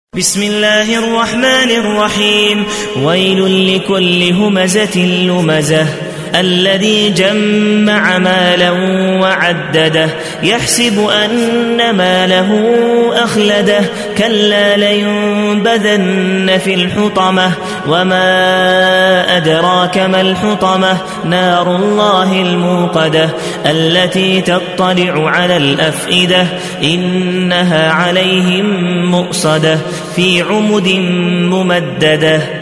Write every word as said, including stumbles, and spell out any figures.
بسم الله الرحمن الرحيم. ويل لكل همزة لمزة الذي جمع مالا وعدده يحسب أن ماله أخلده كلا لينبذن في الحطمة وما أدراك ما الحطمة نار الله الموقدة التي تطلع على الأفئدة إنها عليهم مؤصدة في عمد ممددة.